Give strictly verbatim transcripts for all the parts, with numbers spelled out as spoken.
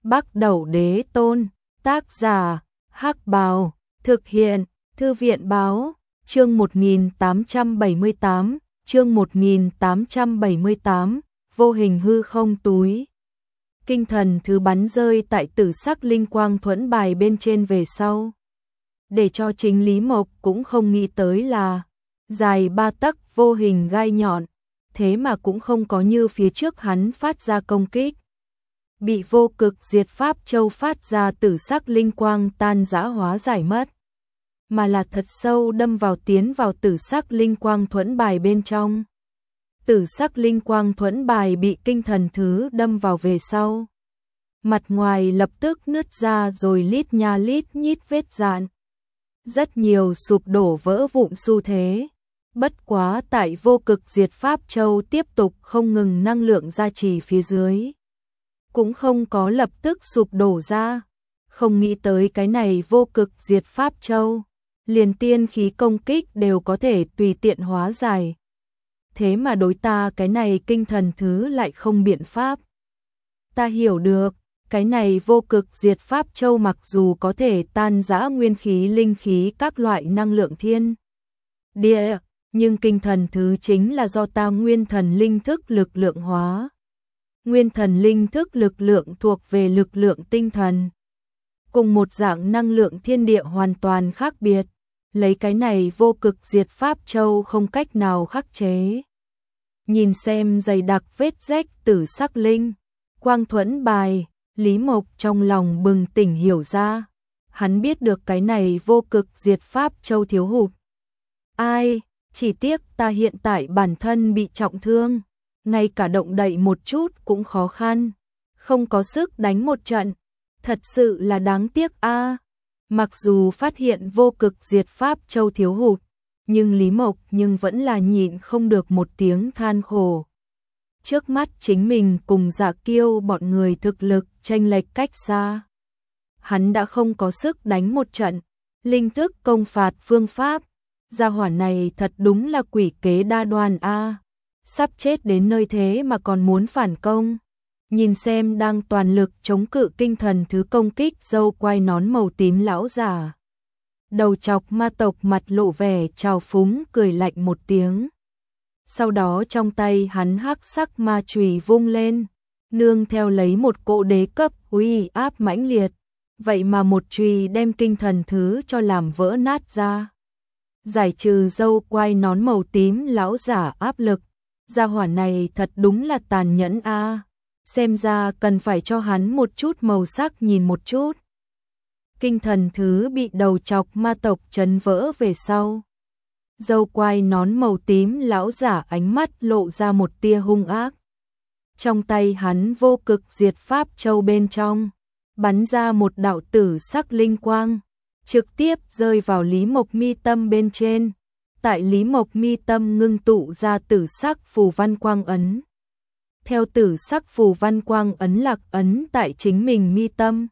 Bắc Đẩu Đế Tôn, tác giả, Hắc Bào, thực hiện, Thư viện Báo, chương một nghìn tám trăm bảy mươi tám, chương một nghìn tám trăm bảy mươi tám, vô hình hư không túi. Kinh thần thứ bắn rơi tại tử sắc linh quang thuẫn bài bên trên về sau. Để cho chính Lý Mộc cũng không nghĩ tới là dài ba tấc vô hình gai nhọn, thế mà cũng không có như phía trước hắn phát ra công kích. Bị vô cực diệt pháp châu phát ra tử sắc linh quang tan rã hóa giải mất, mà là thật sâu đâm vào tiến vào tử sắc linh quang thuẫn bài bên trong. Tử sắc linh quang thuẫn bài bị kinh thần thứ đâm vào về sau. Mặt ngoài lập tức nứt ra rồi lít nha lít nhít vết dạn. Rất nhiều sụp đổ vỡ vụn xu thế. Bất quá tại vô cực diệt pháp châu tiếp tục không ngừng năng lượng gia trì phía dưới. Cũng không có lập tức sụp đổ ra. Không nghĩ tới cái này vô cực diệt pháp châu. Liền tiên khí công kích đều có thể tùy tiện hóa giải. Thế mà đối ta cái này kinh thần thứ lại không biện pháp. Ta hiểu được, cái này vô cực diệt pháp châu mặc dù có thể tan rã nguyên khí linh khí các loại năng lượng thiên địa, nhưng kinh thần thứ chính là do ta nguyên thần linh thức lực lượng hóa. Nguyên thần linh thức lực lượng thuộc về lực lượng tinh thần. Cùng một dạng năng lượng thiên địa hoàn toàn khác biệt. Lấy cái này vô cực diệt pháp châu không cách nào khắc chế. Nhìn xem dày đặc vết rách tử sắc linh quang thuẫn bài, Lý Mộc trong lòng bừng tỉnh hiểu ra. Hắn biết được cái này vô cực diệt pháp châu thiếu hụt. Ai, chỉ tiếc ta hiện tại bản thân bị trọng thương, ngay cả động đậy một chút cũng khó khăn, không có sức đánh một trận, thật sự là đáng tiếc a. À. Mặc dù phát hiện vô cực diệt pháp châu thiếu hụt, nhưng Lý Mộc nhưng vẫn là nhịn không được một tiếng than khổ. Trước mắt chính mình cùng Dạ Kiêu bọn người thực lực chênh lệch cách xa. Hắn đã không có sức đánh một trận, linh thức công phạt phương pháp, gia hỏa này thật đúng là quỷ kế đa đoan a. À. Sắp chết đến nơi thế mà còn muốn phản công. Nhìn xem đang toàn lực chống cự kinh thần thứ công kích dâu quai nón màu tím lão giả. Đầu chọc ma tộc mặt lộ vẻ trào phúng cười lạnh một tiếng. Sau đó trong tay hắn hắc sắc ma chùy vung lên, nương theo lấy một cỗ đế cấp uy áp mãnh liệt. Vậy mà một chùy đem kinh thần thứ cho làm vỡ nát ra. Giải trừ dâu quai nón màu tím lão giả áp lực. Gia hỏa này thật đúng là tàn nhẫn a. À. Xem ra cần phải cho hắn một chút màu sắc nhìn một chút. Kinh thần thứ bị đầu chọc ma tộc chấn vỡ về sau. Dâu quai nón màu tím lão giả ánh mắt lộ ra một tia hung ác. Trong tay hắn vô cực diệt pháp châu bên trong, bắn ra một đạo tử sắc linh quang, trực tiếp rơi vào Lý Mộc mi tâm bên trên. Tại Lý Mộc mi tâm ngưng tụ ra tử sắc phù văn quang ấn. Theo tử sắc phù văn quang ấn lạc ấn tại chính mình mi tâm.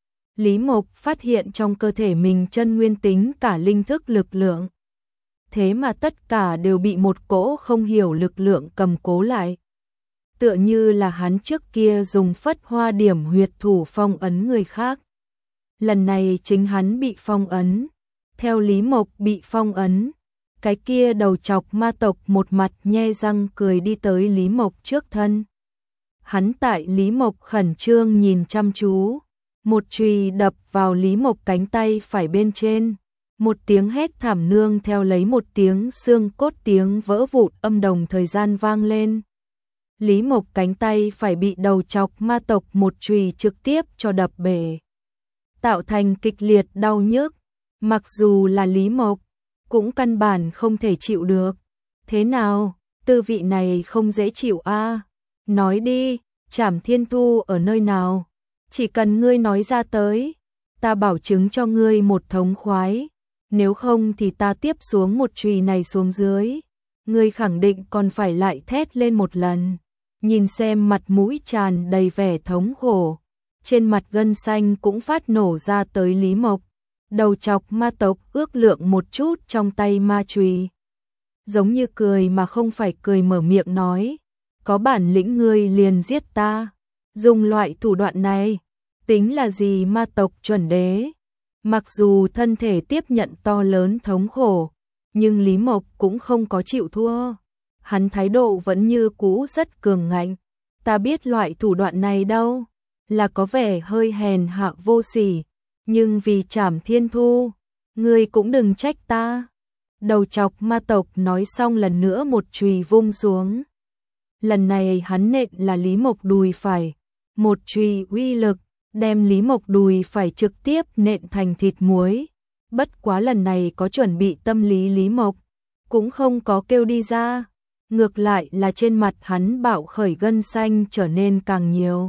Lý Mộc phát hiện trong cơ thể mình chân nguyên tính cả linh thức lực lượng. Thế mà tất cả đều bị một cỗ không hiểu lực lượng cầm cố lại. Tựa như là hắn trước kia dùng phất hoa điểm huyệt thủ phong ấn người khác. Lần này chính hắn bị phong ấn. Theo Lý Mộc bị phong ấn. Cái kia đầu chọc ma tộc một mặt nhe răng cười đi tới Lý Mộc trước thân. Hắn tại Lý Mộc khẩn trương nhìn chăm chú. Một chùy đập vào Lý Mộc cánh tay phải bên trên. Một tiếng hét thảm nương theo lấy một tiếng xương cốt tiếng vỡ vụn âm đồng thời gian vang lên. Lý Mộc cánh tay phải bị đầu chọc ma tộc một chùy trực tiếp cho đập bể. Tạo thành kịch liệt đau nhức. Mặc dù là Lý Mộc, cũng căn bản không thể chịu được. Thế nào, tư vị này không dễ chịu a? À? Nói đi, Trảm Thiên Thu ở nơi nào? Chỉ cần ngươi nói ra tới, ta bảo chứng cho ngươi một thống khoái. Nếu không thì ta tiếp xuống một chùy này xuống dưới. Ngươi khẳng định còn phải lại thét lên một lần. Nhìn xem mặt mũi tràn đầy vẻ thống khổ. Trên mặt gân xanh cũng phát nổ ra tới Lý Mộc. Đầu chọc ma tộc ước lượng một chút trong tay ma chùy. Giống như cười mà không phải cười mở miệng nói. Có bản lĩnh ngươi liền giết ta. Dùng loại thủ đoạn này, tính là gì ma tộc chuẩn đế. Mặc dù thân thể tiếp nhận to lớn thống khổ, nhưng Lý Mộc cũng không có chịu thua. Hắn thái độ vẫn như cũ rất cường ngạnh. Ta biết loại thủ đoạn này đâu, là có vẻ hơi hèn hạ vô sỉ, nhưng vì Trảm Thiên Thu, ngươi cũng đừng trách ta. Đầu chọc ma tộc nói xong lần nữa một chùy vung xuống. Lần này hắn nện là Lý Mộc đùi phải, một chùy uy lực, đem Lý Mộc đùi phải trực tiếp nện thành thịt muối. Bất quá lần này có chuẩn bị tâm lý Lý Mộc, cũng không có kêu đi ra. Ngược lại là trên mặt hắn bạo khởi gân xanh trở nên càng nhiều.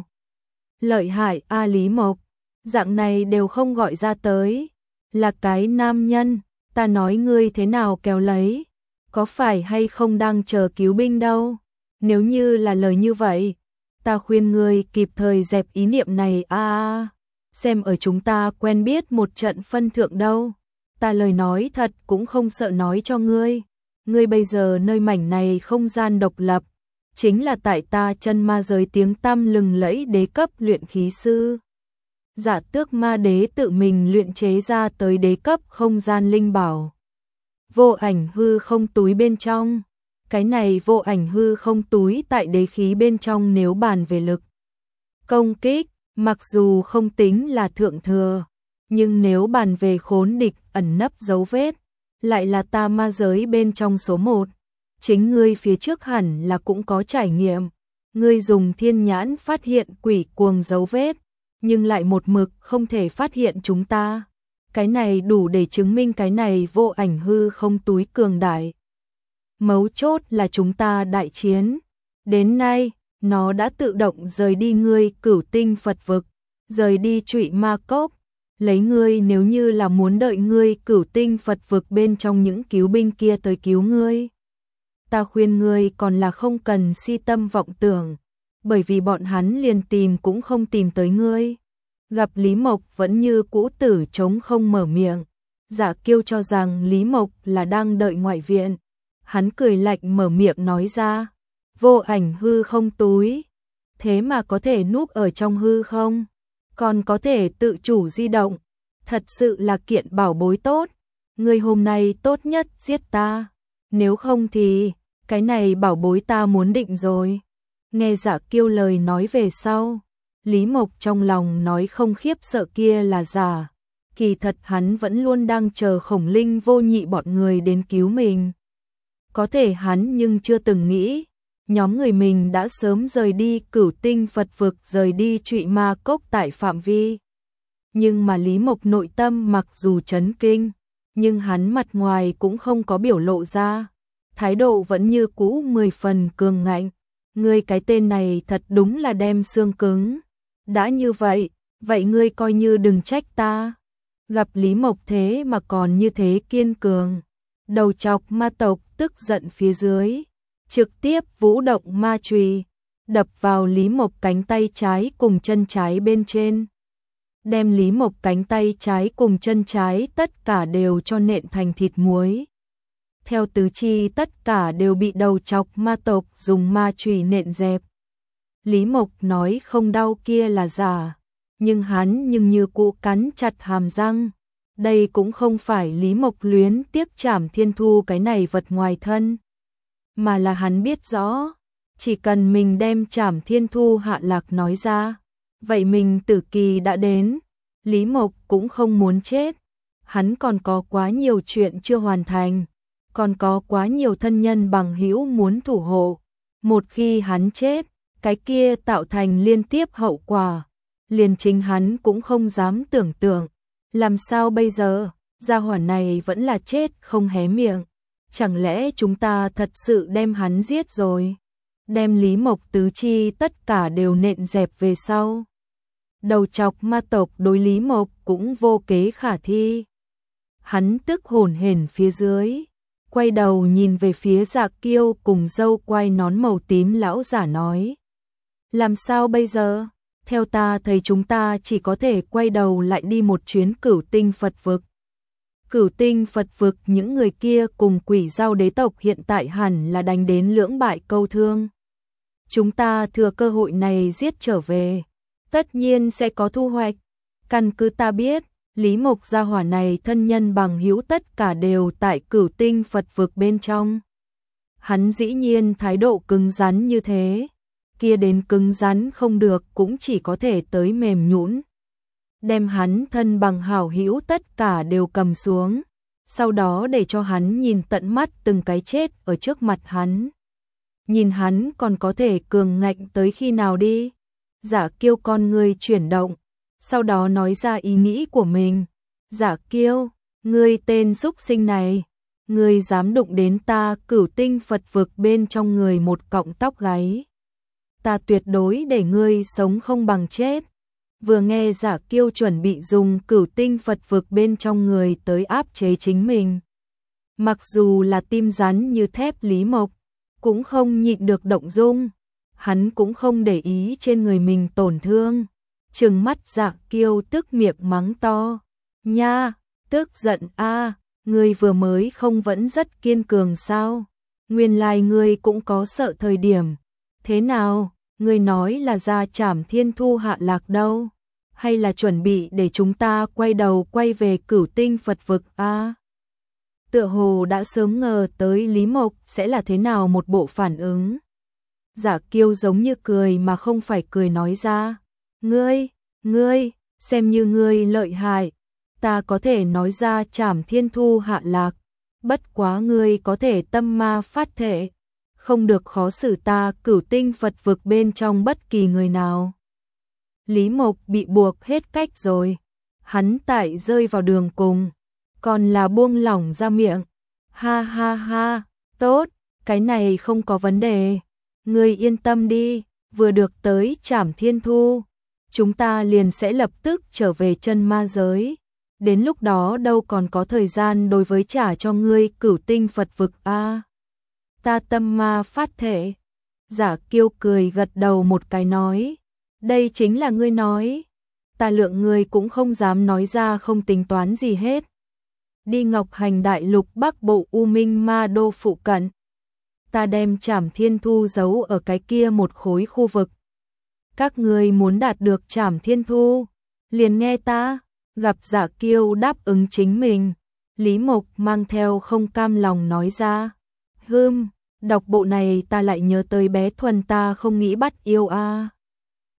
Lợi hại a Lý Mộc, dạng này đều không gọi ra tới. Là cái nam nhân, ta nói ngươi thế nào kéo lấy. Có phải hay không đang chờ cứu binh đâu. Nếu như là lời như vậy, ta khuyên ngươi kịp thời dẹp ý niệm này a a. Xem ở chúng ta quen biết một trận phân thượng đâu. Ta lời nói thật cũng không sợ nói cho ngươi. Ngươi bây giờ nơi mảnh này không gian độc lập, chính là tại ta chân ma giới tiếng tăm lừng lẫy đế cấp luyện khí sư. Dạ Tước Ma Đế tự mình luyện chế ra tới đế cấp không gian linh bảo. Vô ảnh hư không túi bên trong. Cái này vô ảnh hư không túi tại đế khí bên trong nếu bàn về lực công kích, mặc dù không tính là thượng thừa, nhưng nếu bàn về khốn địch ẩn nấp dấu vết, lại là ta ma giới bên trong số một. Chính ngươi phía trước hẳn là cũng có trải nghiệm. Ngươi dùng thiên nhãn phát hiện quỷ cuồng dấu vết, nhưng lại một mực không thể phát hiện chúng ta. Cái này đủ để chứng minh cái này vô ảnh hư không túi cường đại. Mấu chốt là chúng ta đại chiến. Đến nay, nó đã tự động rời đi ngươi Cửu Tinh Phật vực, rời đi Trụy Ma Cốc. Lấy ngươi nếu như là muốn đợi ngươi Cửu Tinh Phật vực bên trong những cứu binh kia tới cứu ngươi. Ta khuyên ngươi còn là không cần si tâm vọng tưởng, bởi vì bọn hắn liền tìm cũng không tìm tới ngươi. Gặp Lý Mộc vẫn như cũ tử trống không mở miệng. Dạ Kiêu cho rằng Lý Mộc là đang đợi ngoại viện. Hắn cười lạnh mở miệng nói ra, vô ảnh hư không túi, thế mà có thể núp ở trong hư không, còn có thể tự chủ di động, thật sự là kiện bảo bối tốt. Ngươi hôm nay tốt nhất giết ta, nếu không thì cái này bảo bối ta muốn định rồi. Nghe Dạ Kiêu lời nói về sau, Lý Mộc trong lòng nói không khiếp sợ kia là giả, kỳ thật hắn vẫn luôn đang chờ Khổng Linh Vô Nhị bọn người đến cứu mình. Có thể hắn nhưng chưa từng nghĩ, nhóm người mình đã sớm rời đi Cửu Tinh Phật vực, rời đi Trụy Ma Cốc tại phạm vi. Nhưng mà Lý Mộc nội tâm mặc dù chấn kinh, nhưng hắn mặt ngoài cũng không có biểu lộ ra, thái độ vẫn như cũ mười phần cường ngạnh. Ngươi cái tên này thật đúng là đem xương cứng. Đã như vậy, vậy ngươi coi như đừng trách ta. Gặp Lý Mộc thế mà còn như thế kiên cường. Đầu chọc ma tộc tức giận phía dưới, trực tiếp vũ động ma chùy, đập vào Lý Mộc cánh tay trái cùng chân trái bên trên. Đem Lý Mộc cánh tay trái cùng chân trái tất cả đều cho nện thành thịt muối. Theo tứ chi tất cả đều bị đầu chọc ma tộc dùng ma chùy nện dẹp. Lý Mộc nói không đau kia là giả, nhưng hắn nhưng như cũ cắn chặt hàm răng. Đây cũng không phải Lý Mộc luyến tiếc Trảm Thiên Thu cái này vật ngoài thân, mà là hắn biết rõ, chỉ cần mình đem Trảm Thiên Thu hạ lạc nói ra, vậy mình tử kỳ đã đến. Lý Mộc cũng không muốn chết, hắn còn có quá nhiều chuyện chưa hoàn thành, còn có quá nhiều thân nhân bằng hữu muốn thủ hộ. Một khi hắn chết, cái kia tạo thành liên tiếp hậu quả, liền chính hắn cũng không dám tưởng tượng. Làm sao bây giờ, gia hỏa này vẫn là chết không hé miệng. Chẳng lẽ chúng ta thật sự đem hắn giết rồi? Đem Lý Mộc tứ chi tất cả đều nện dẹp về sau. Đầu chọc ma tộc đối Lý Mộc cũng vô kế khả thi. Hắn tức hổn hển phía dưới, quay đầu nhìn về phía Dạ Kiêu cùng dâu quai nón màu tím lão giả nói. Làm sao bây giờ? Theo ta thấy chúng ta chỉ có thể quay đầu lại đi một chuyến Cửu Tinh Phật vực. Cửu Tinh Phật vực những người kia cùng Quỷ Dao đế tộc hiện tại hẳn là đánh đến lưỡng bại câu thương. Chúng ta thừa cơ hội này giết trở về. tất nhiên sẽ có thu hoạch. Căn cứ ta biết, Lý Mộc gia hỏa này thân nhân bằng hữu tất cả đều tại Cửu Tinh Phật vực bên trong. Hắn dĩ nhiên thái độ cứng rắn như thế, kia đến cứng rắn không được cũng chỉ có thể tới mềm nhũn. Đem hắn thân bằng hảo hữu tất cả đều cầm xuống, sau đó để cho hắn nhìn tận mắt từng cái chết ở trước mặt hắn. Nhìn hắn còn có thể cường ngạnh tới khi nào đi. Giả Kiêu con người chuyển động, sau đó nói ra ý nghĩ của mình. Giả Kiêu, ngươi tên xúc sinh này, ngươi dám đụng đến ta Cửu Tinh Phật vực bên trong người một cọng tóc gáy. Ta tuyệt đối để ngươi sống không bằng chết. Vừa nghe Giả Kiêu chuẩn bị dùng Cửu Tinh Phật vực bên trong người tới áp chế chính mình. Mặc dù là tim rắn như thép Lý Mộc, cũng không nhịn được động dung. Hắn cũng không để ý trên người mình tổn thương. Trừng mắt Giả Kiêu tức miệng mắng to. Nha, tức giận a, ngươi vừa mới không vẫn rất kiên cường sao? Nguyên lai ngươi cũng có sợ thời điểm. Thế nào, ngươi nói là ra Trảm Thiên Thu hạ lạc đâu? Hay là chuẩn bị để chúng ta quay đầu quay về Cửu Tinh Phật vực a? Tựa hồ đã sớm ngờ tới Lý Mộc sẽ là thế nào một bộ phản ứng. Giả Kiêu giống như cười mà không phải cười nói ra. Ngươi, ngươi, xem như ngươi lợi hại. Ta có thể nói ra Trảm Thiên Thu hạ lạc. Bất quá ngươi có thể tâm ma phát thể. Không được khó xử ta Cửu Tinh Phật vực bên trong bất kỳ người nào. Lý Mộc bị buộc hết cách rồi. Hắn tại rơi vào đường cùng. Còn là buông lỏng ra miệng. Ha ha ha, tốt, cái này không có vấn đề. Ngươi yên tâm đi, vừa được tới Trảm Thiên Thu, chúng ta liền sẽ lập tức trở về chân ma giới. Đến lúc đó đâu còn có thời gian đối với trả cho ngươi Cửu Tinh Phật vực a. Ta tâm ma phát thể. Giả Kiêu cười gật đầu một cái nói. Đây chính là ngươi nói. Ta lượng ngươi cũng không dám nói ra không tính toán gì hết. Đi Ngọc Hành Đại Lục Bắc Bộ U Minh Ma Đô phụ cận. Ta đem Trảm Thiên Thu giấu ở cái kia một khối khu vực. Các ngươi muốn đạt được Trảm Thiên Thu, liền nghe ta. Gặp Giả Kiêu đáp ứng chính mình, Lý Mộc mang theo không cam lòng nói ra. Hừm, đọc bộ này ta lại nhớ tới bé Thuần ta không nghĩ bắt yêu a.